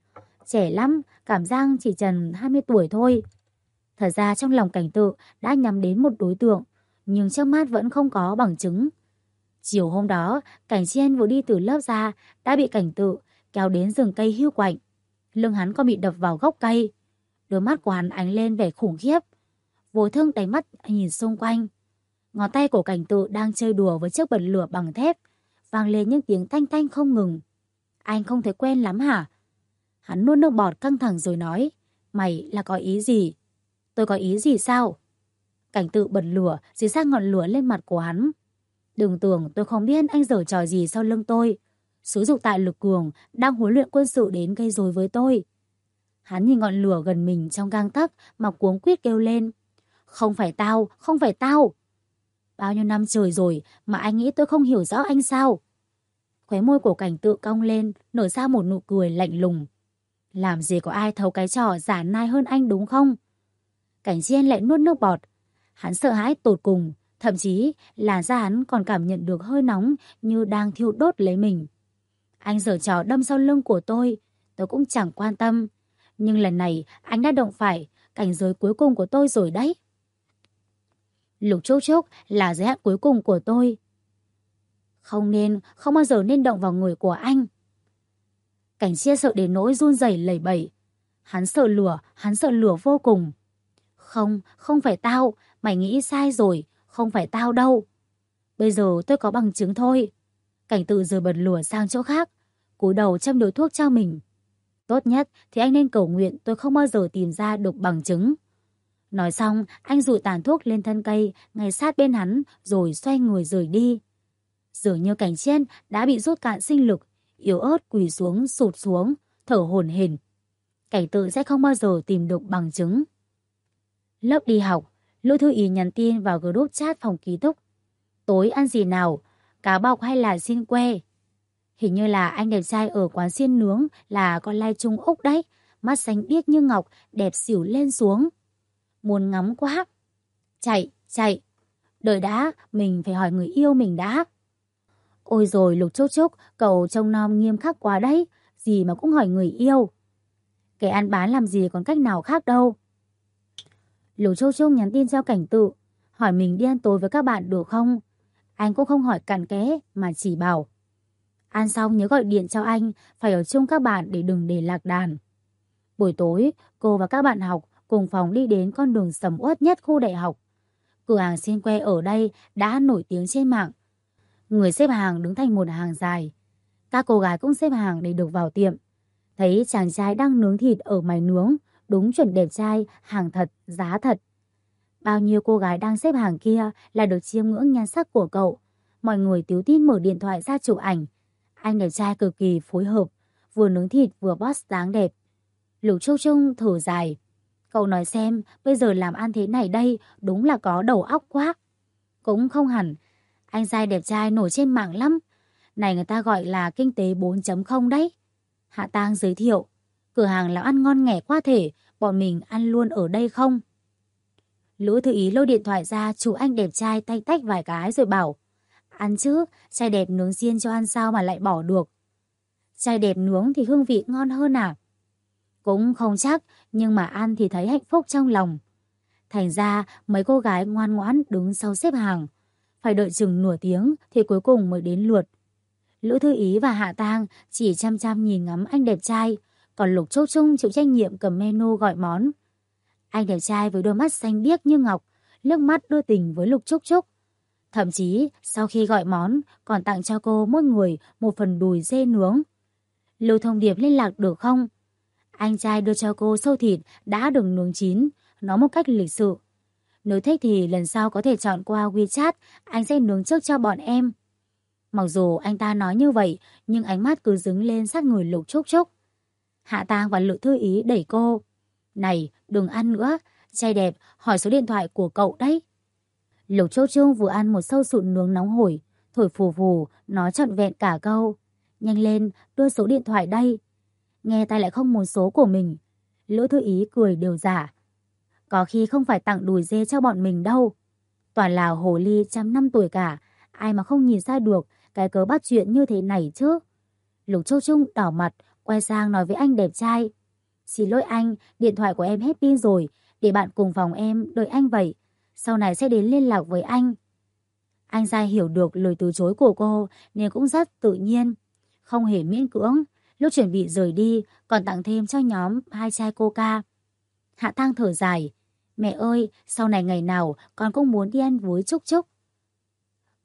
Trẻ lắm, cảm giác chỉ trần 20 tuổi thôi. Thật ra trong lòng Cảnh Tự đã nhắm đến một đối tượng, nhưng trước mắt vẫn không có bằng chứng. Chiều hôm đó, Cảnh Chiên vừa đi từ lớp ra đã bị Cảnh Tự kéo đến rừng cây hưu quạnh. Lưng hắn còn bị đập vào gốc cây. Đôi mắt của hắn ánh lên vẻ khủng khiếp. Vô thức đánh mắt nhìn xung quanh. Ngón tay của Cảnh Tự đang chơi đùa với chiếc bật lửa bằng thép, vang lên những tiếng tanh tanh không ngừng. Anh không thấy quen lắm hả? Hắn nuốt nước bọt căng thẳng rồi nói, mày là có ý gì? Tôi có ý gì sao? Cảnh Tự bật lửa, dí sát ngọn lửa lên mặt của hắn. Đừng tưởng tôi không biết anh giở trò gì sau lưng tôi. Sử dụng tại lực cường đang huấn luyện quân sự đến gây rối với tôi. Hắn nhìn ngọn lửa gần mình trong gang tấc mà cuống quýt kêu lên. Không phải tao, không phải tao. Bao nhiêu năm trời rồi mà anh nghĩ tôi không hiểu rõ anh sao? Khóe môi của Cảnh Tự cong lên, nở ra một nụ cười lạnh lùng. Làm gì có ai thấu cái trò giả nai hơn anh đúng không? Cảnh Chiên lại nuốt nước bọt. Hắn sợ hãi tột cùng, thậm chí là da hắn còn cảm nhận được hơi nóng như đang thiêu đốt lấy mình. Anh giở trò đâm sau lưng của tôi cũng chẳng quan tâm. Nhưng lần này anh đã động phải cảnh giới cuối cùng của tôi rồi đấy. Lục Trúc Trúc là giới hạn cuối cùng của tôi. Không bao giờ nên động vào người của anh. Cảnh Chia sợ đến nỗi run rẩy lẩy bẩy. Hắn sợ lửa vô cùng. Không phải tao, mày nghĩ sai rồi, không phải tao đâu. Bây giờ tôi có bằng chứng thôi. Cảnh Tự rời bật lửa sang chỗ khác, cúi đầu châm điếu thuốc cho mình. Tốt nhất thì anh nên cầu nguyện tôi không bao giờ tìm ra được bằng chứng. Nói xong, anh dụi tàn thuốc lên thân cây ngay sát bên hắn rồi xoay người rời đi. Dường như Cảnh Chiên đã bị rút cạn sinh lực, yếu ớt quỳ xuống, sụt xuống, thở hổn hển. Cảnh Tự sẽ không bao giờ tìm được bằng chứng. Lớp đi học, Lữ Thư Ý nhắn tin vào group chat phòng ký túc. Tối ăn gì nào? Cá bọc hay là xiên que? Hình như là anh đẹp trai ở quán xiên nướng là con lai Trung Úc đấy. Mắt xanh biếc như ngọc, đẹp xỉu lên xuống. Muốn ngắm quá. Chạy. Đợi đã, mình phải hỏi người yêu mình đã. Ôi rồi Lục Trúc Trúc, cậu trông nom nghiêm khắc quá đấy. Gì mà cũng hỏi người yêu. Kẻ ăn bán làm gì còn cách nào khác đâu. Lục Trúc Trúc nhắn tin cho Cảnh Tự, hỏi mình đi ăn tối với các bạn được không? Anh cũng không hỏi cặn kẽ mà chỉ bảo. Ăn xong nhớ gọi điện cho anh, phải ở chung các bạn để đừng để lạc đàn. Buổi tối, cô và các bạn học cùng phòng đi đến con đường sầm uất nhất khu đại học. Cửa hàng xiên que ở đây đã nổi tiếng trên mạng. Người xếp hàng đứng thành một hàng dài. Các cô gái cũng xếp hàng để được vào tiệm. Thấy chàng trai đang nướng thịt ở mài nướng, đúng chuẩn đẹp trai, hàng thật, giá thật. Bao nhiêu cô gái đang xếp hàng kia là được chiêm ngưỡng nhan sắc của cậu. Mọi người tíu tít mở điện thoại ra chụp ảnh. Anh đẹp trai cực kỳ phối hợp, vừa nướng thịt vừa boss dáng đẹp. Lục Trúc Trúc thở dài. Cậu nói xem, bây giờ làm ăn thế này đây đúng là có đầu óc quá. Cũng không hẳn, anh trai đẹp trai nổi trên mạng lắm. Này người ta gọi là kinh tế 4.0 đấy. Hạ Tang giới thiệu, cửa hàng làm ăn ngon nghẻ quá thể, bọn mình ăn luôn ở đây không? Lữ Thư Ý lôi điện thoại ra chụp anh đẹp trai tay tách vài cái rồi bảo, ăn chứ, trai đẹp nướng xiên cho ăn sao mà lại bỏ được. Trai đẹp nướng thì hương vị ngon hơn à? Cũng không chắc, nhưng mà ăn thì thấy hạnh phúc trong lòng. Thành ra mấy cô gái ngoan ngoãn đứng sau xếp hàng. Phải đợi chừng nửa tiếng thì cuối cùng mới đến lượt. Lữ Thư Ý và Hạ Tang chỉ chăm chăm nhìn ngắm anh đẹp trai, còn Lục Trúc Trúc chịu trách nhiệm cầm menu gọi món. Anh đẹp trai với đôi mắt xanh biếc như ngọc, liếc mắt đưa tình với Lục Trúc Trúc. Thậm chí sau khi gọi món còn tặng cho cô mỗi người một phần đùi dê nướng. Lưu thông điệp liên lạc được không? Anh trai đưa cho cô sâu thịt đã được nướng chín, nói một cách lịch sự. Nếu thích thì lần sau có thể chọn qua WeChat, anh sẽ nướng trước cho bọn em. Mặc dù anh ta nói như vậy, nhưng ánh mắt cứ dứng lên sát người Lục Trúc Trúc. Hạ Tang và Lữ Thư Ý đẩy cô. Này, đừng ăn nữa, trai đẹp, hỏi số điện thoại của cậu đấy. Lục Trúc Trúc vừa ăn một sâu sụn nướng nóng hổi, thổi phù phù, nói trọn vẹn cả câu. Nhanh lên, đưa số điện thoại đây. Nghe tay lại không muốn số của mình. Lữ Thư Ý cười đều giả. Có khi không phải tặng đùi dê cho bọn mình đâu. Toàn là hồ ly trăm năm tuổi cả, ai mà không nhìn ra được cái cớ bắt chuyện như thế này chứ. Lục Trúc Trúc đỏ mặt, quay sang nói với anh đẹp trai. Xin lỗi anh, điện thoại của em hết pin rồi, để bạn cùng phòng em đợi anh vậy. Sau này sẽ đến liên lạc với anh. Anh trai hiểu được lời từ chối của cô nên cũng rất tự nhiên, không hề miễn cưỡng. Lúc chuẩn bị rời đi còn tặng thêm cho nhóm 2 chai coca. Hạ Tang thở dài. Mẹ ơi, sau này ngày nào con cũng muốn đi ăn với Trúc Trúc.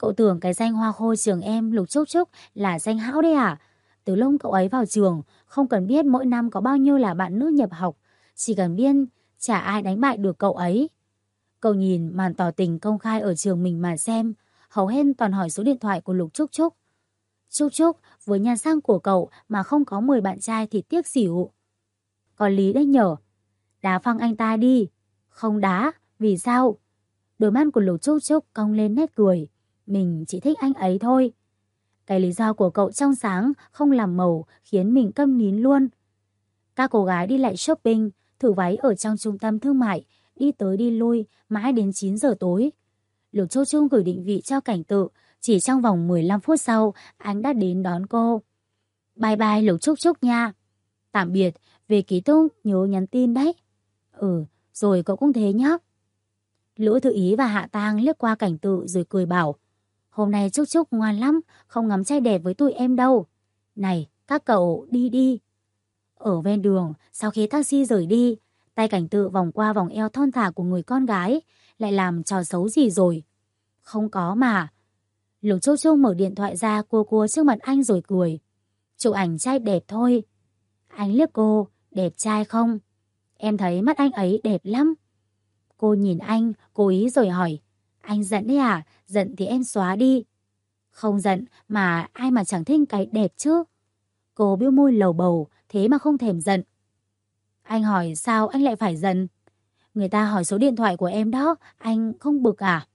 Cậu tưởng cái danh hoa khôi trường em Lục Trúc Trúc là danh hão đấy à? Từ lúc cậu ấy vào trường, không cần biết mỗi năm có bao nhiêu là bạn nữ nhập học, chỉ cần biết chả ai đánh bại được cậu ấy. Cậu nhìn màn tỏ tình công khai ở trường mình mà xem, hầu hết toàn hỏi số điện thoại của Lục Trúc Trúc. Trúc Trúc, với nhan sắc của cậu mà không có 10 bạn trai thì tiếc xỉu. Có lý đấy nhở. Đá phăng anh ta đi. Không đá, vì sao? Đôi mắt của Lục Trúc Trúc cong lên nét cười. Mình chỉ thích anh ấy thôi. Cái lý do của cậu trong sáng, không làm màu, khiến mình câm nín luôn. Các cô gái đi lại shopping, thử váy ở trong trung tâm thương mại, đi tới đi lui, mãi đến 9 giờ tối. Lục Trúc Trúc gửi định vị cho Cảnh Tự, chỉ trong vòng 15 phút sau, anh đã đến đón cô. Bye bye Lục Trúc Trúc nha. Tạm biệt, về ký túc nhớ nhắn tin đấy. Ừ, rồi cậu cũng thế nhé. Lữ Thư Ý và Hạ Tang liếc qua Cảnh Tự rồi cười bảo, hôm nay Trúc Trúc ngoan lắm, không ngắm trai đẹp với tụi em đâu. Này, các cậu đi đi. Ở ven đường, sau khi taxi rời đi, tay Cảnh Tự vòng qua vòng eo thon thả của người con gái, lại làm trò xấu gì rồi? Không có mà. Lục Trúc Trúc mở điện thoại ra cua cua trước mặt anh rồi cười. Chụp ảnh trai đẹp thôi. Anh liếc cô, đẹp trai không? Em thấy mắt anh ấy đẹp lắm. Cô nhìn anh, cố ý rồi hỏi, anh giận đấy à? Giận thì em xóa đi. Không giận, mà ai mà chẳng thích cái đẹp chứ. Cô bĩu môi lầu bầu, thế mà không thèm giận. Anh hỏi sao anh lại phải giận? Người ta hỏi số điện thoại của em đó, anh không bực à?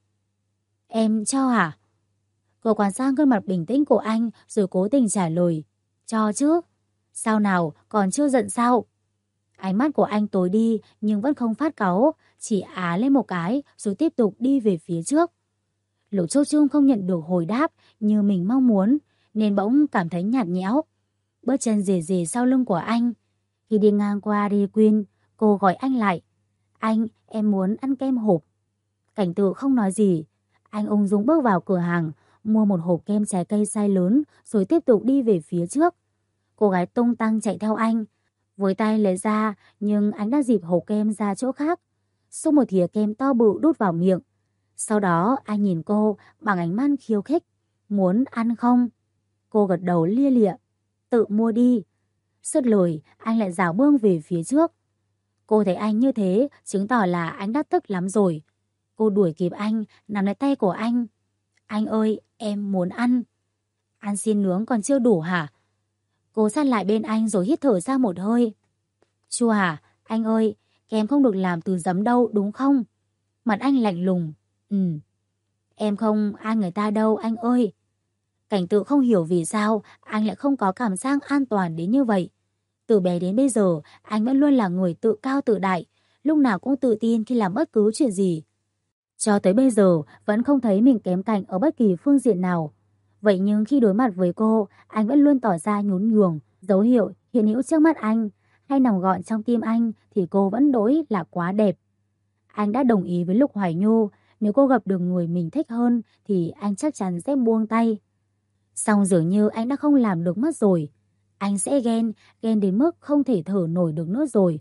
Em cho à? Cô quan sát gương mặt bình tĩnh của anh rồi cố tình trả lời. Cho chứ. Sao nào, còn chưa giận sao? Ánh mắt của anh tối đi nhưng vẫn không phát cáu, chỉ á lên một cái rồi tiếp tục đi về phía trước. Lục Trúc Trúc không nhận được hồi đáp như mình mong muốn, nên bỗng cảm thấy nhạt nhẽo. Bước chân rề rề sau lưng của anh. Khi đi ngang qua Dairy Queen, cô gọi anh lại. Anh, em muốn ăn kem hộp. Cảnh Tự không nói gì. Anh ung dung bước vào cửa hàng, mua một hộp kem trái cây size lớn rồi tiếp tục đi về phía trước. Cô gái tung tăng chạy theo anh, với tay lấy ra nhưng anh đã dịp hộp kem ra chỗ khác. Xúc một thìa kem to bự đút vào miệng. Sau đó anh nhìn cô bằng ánh mắt khiêu khích. Muốn ăn không? Cô gật đầu lia lịa. Tự mua đi. Sứt lời, anh lại rảo bước về phía trước. Cô thấy anh như thế, chứng tỏ là anh đã tức lắm rồi. Cô đuổi kịp anh, nắm lấy tay của anh. Anh ơi, em muốn ăn. Ăn xiên nướng còn chưa đủ hả? Cô sát lại bên anh rồi hít thở ra một hơi. Chua hả? Anh ơi, kem không được làm từ giấm đâu, đúng không? Mặt anh lạnh lùng. Ừ. Em không ăn người ta đâu, anh ơi. Cảnh Tự không hiểu vì sao anh lại không có cảm giác an toàn đến như vậy. Từ bé đến bây giờ, anh vẫn luôn là người tự cao tự đại, lúc nào cũng tự tin khi làm bất cứ chuyện gì. Cho tới bây giờ, vẫn không thấy mình kém cạnh ở bất kỳ phương diện nào. Vậy nhưng khi đối mặt với cô, anh vẫn luôn tỏ ra nhún nhường, dấu hiệu hiện hữu trước mắt anh, hay nằm gọn trong tim anh thì cô vẫn đối là quá đẹp. Anh đã đồng ý với Lục Hoài Nhu, nếu cô gặp được người mình thích hơn thì anh chắc chắn sẽ buông tay. Song dường như anh đã không làm được mất rồi. Anh sẽ ghen đến mức không thể thở nổi được nữa rồi.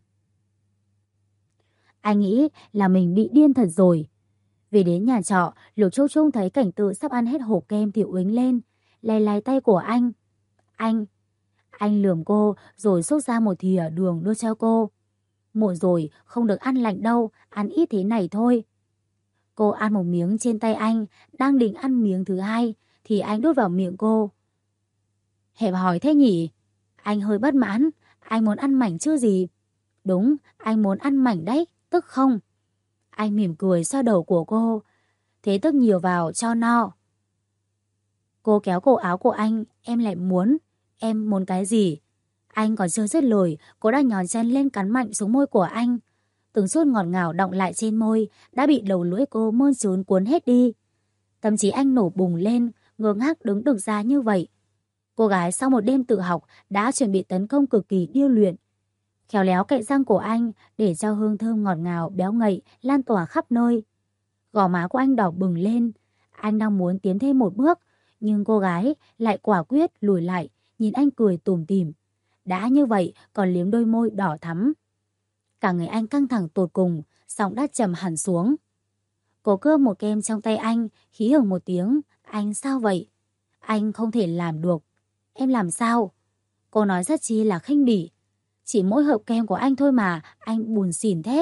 Anh nghĩ là mình bị điên thật rồi. Về đến nhà trọ, Lục Trúc Trúc thấy Cảnh Tự sắp ăn hết hộp kem thì uýnh lên, lay lay tay của anh. Anh lườm cô rồi xúc ra một thìa đường đưa cho cô. Muộn rồi, không được ăn lạnh đâu, ăn ít thế này thôi. Cô ăn một miếng trên tay anh, đang định ăn miếng thứ hai thì anh đút vào miệng cô. Hẹp hòi thế nhỉ? Anh hơi bất mãn, anh muốn ăn mảnh chứ gì? Đúng, anh muốn ăn mảnh đấy, tức không? Anh mỉm cười xoa đầu của cô. Thế tức nhiều vào cho no. Cô kéo cổ áo của anh, em lại muốn. Em muốn cái gì? Anh còn chưa dứt lời, cô đã nhón chân lên cắn mạnh xuống môi của anh. Từng chút ngọt ngào đọng lại trên môi, đã bị đầu lưỡi cô mơn trớn cuốn hết đi. Tâm trí anh nổ bùng lên, ngơ ngác đứng đực ra như vậy. Cô gái sau một đêm tự học đã chuẩn bị tấn công cực kỳ điêu luyện. Khéo léo cậy răng của anh để cho hương thơm ngọt ngào béo ngậy lan tỏa khắp nơi. Gò má của anh đỏ bừng lên. Anh đang muốn tiến thêm một bước, nhưng cô gái lại quả quyết lùi lại, nhìn anh cười tủm tỉm. Đã như vậy còn liếm đôi môi đỏ thắm. Cả người anh căng thẳng tột cùng, giọng đã trầm hẳn xuống. Cô cướp một kem trong tay anh, hí hửng một tiếng, Anh sao vậy? Anh không thể làm được. Em làm sao? Cô nói rất chi là khinh bỉ. Chỉ mỗi hộp kem của anh thôi mà anh buồn xỉn thế.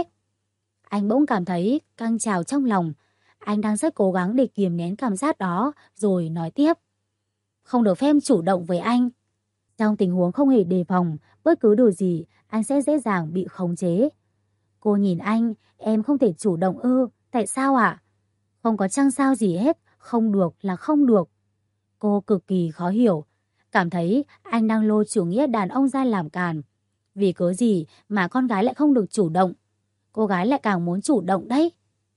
Anh bỗng cảm thấy căng trào trong lòng. Anh đang rất cố gắng để kiềm nén cảm giác đó rồi nói tiếp. Không được phép chủ động với anh. Trong tình huống không hề đề phòng, bất cứ điều gì anh sẽ dễ dàng bị khống chế. Cô nhìn anh, em không thể chủ động ư, tại sao ạ? Không có chăng sao gì hết, không được là không được. Cô cực kỳ khó hiểu, cảm thấy anh đang lôi chủ nghĩa đàn ông ra làm càn. Vì cớ gì mà con gái lại không được chủ động? Cô gái lại càng muốn chủ động đấy.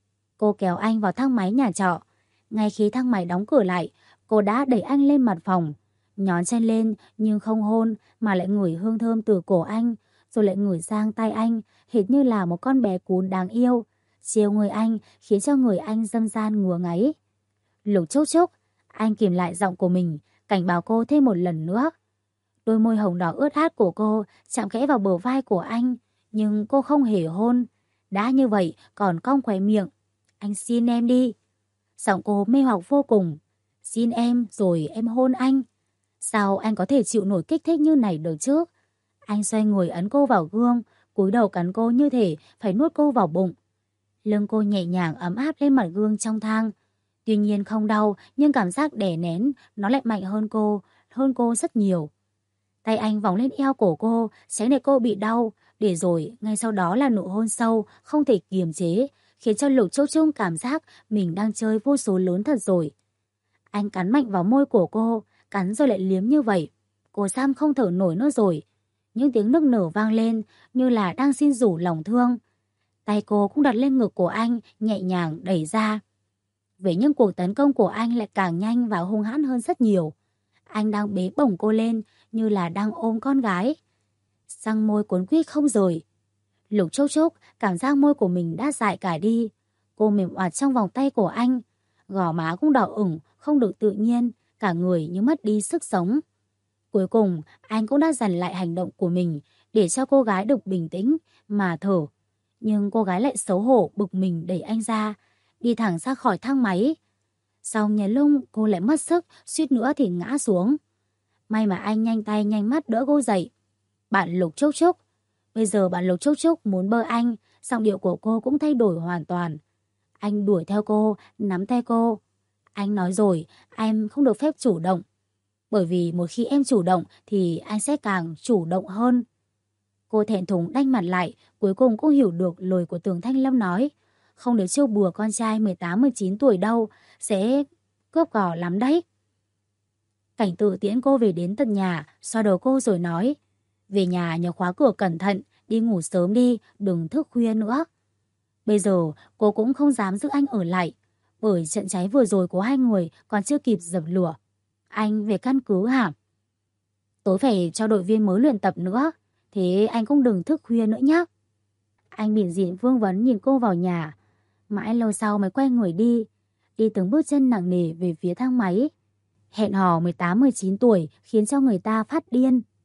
Cô kéo anh vào thang máy nhà trọ. Ngay khi thang máy đóng cửa lại, cô đã đẩy anh lên mặt phòng. Nhón chân lên nhưng không hôn mà lại ngửi hương thơm từ cổ anh, rồi lại ngửi sang tay anh, hệt như là một con bé cún đáng yêu. Chiều người anh khiến cho người anh dâm gian ngứa ngáy. Lục Trúc Trúc, anh kìm lại giọng của mình, cảnh báo cô thêm một lần nữa. Đôi môi hồng đỏ ướt át của cô chạm khẽ vào bờ vai của anh, nhưng cô không hề hôn. Đã như vậy còn cong khóe miệng. Anh xin em đi. Giọng cô mê hoặc vô cùng. Xin em rồi em hôn anh. Sao anh có thể chịu nổi kích thích như này được chứ? Anh xoay người ấn cô vào gương, cúi đầu cắn cô như thể phải nuốt cô vào bụng. Lưng cô nhẹ nhàng ấm áp lên mặt gương trong thang. Tuy nhiên không đau, nhưng cảm giác đè nén nó lại mạnh hơn cô rất nhiều. Tay anh vòng lên eo cổ cô, tránh để cô bị đau, để rồi ngay sau đó là nụ hôn sâu, không thể kiềm chế, khiến cho Lục Châu Trung cảm giác mình đang chơi vô số lớn thật rồi. Anh cắn mạnh vào môi của cô, cắn rồi lại liếm như vậy. Cô Sam không thở nổi nữa rồi. Những tiếng nức nở vang lên như là đang xin rủ lòng thương. Tay cô cũng đặt lên ngực của anh, nhẹ nhàng đẩy ra. Vậy nhưng cuộc tấn công của anh lại càng nhanh và hung hãn hơn rất nhiều. Anh đang bế bổng cô lên như là đang ôm con gái. Răng môi cuốn quýt không rời. Lục Trúc Trúc cảm giác môi của mình đã dại cả đi. Cô mềm oặt trong vòng tay của anh. Gò má cũng đỏ ửng, không được tự nhiên, cả người như mất đi sức sống. Cuối cùng, anh cũng đã dằn lại hành động của mình để cho cô gái được bình tĩnh mà thở. Nhưng cô gái lại xấu hổ bực mình đẩy anh ra, đi thẳng ra khỏi thang máy. Sau nhảy lung cô lại mất sức, suýt nữa thì ngã xuống. May mà anh nhanh tay nhanh mắt đỡ cô dậy. Bạn Lục Trúc Trúc. Bây giờ bạn Lục Trúc Trúc muốn bơ anh, giọng điệu của cô cũng thay đổi hoàn toàn. Anh đuổi theo cô, nắm tay cô. Anh nói rồi, em không được phép chủ động. Bởi vì một khi em chủ động thì anh sẽ càng chủ động hơn. Cô thẹn thùng đanh mặt lại, cuối cùng cũng hiểu được lời của Tường Thanh Lâm nói. Không được trêu bùa con trai 18-19 tuổi đâu, sẽ cướp cỏ lắm đấy. Cảnh Tự tiễn cô về đến tận nhà, xoa đầu cô rồi nói. Về nhà nhớ khóa cửa cẩn thận, đi ngủ sớm đi, đừng thức khuya nữa. Bây giờ cô cũng không dám giữ anh ở lại, bởi trận cháy vừa rồi của hai người còn chưa kịp dập lửa. Anh về căn cứ hả? Tối phải cho đội viên mới luyện tập nữa, thế anh cũng đừng thức khuya nữa nhé. Anh bỉm dịn vương vấn nhìn cô vào nhà, mãi lâu sau mới quay người đi, đi từng bước chân nặng nề về phía thang máy. Hẹn hò 18-19 tuổi khiến cho người ta phát điên.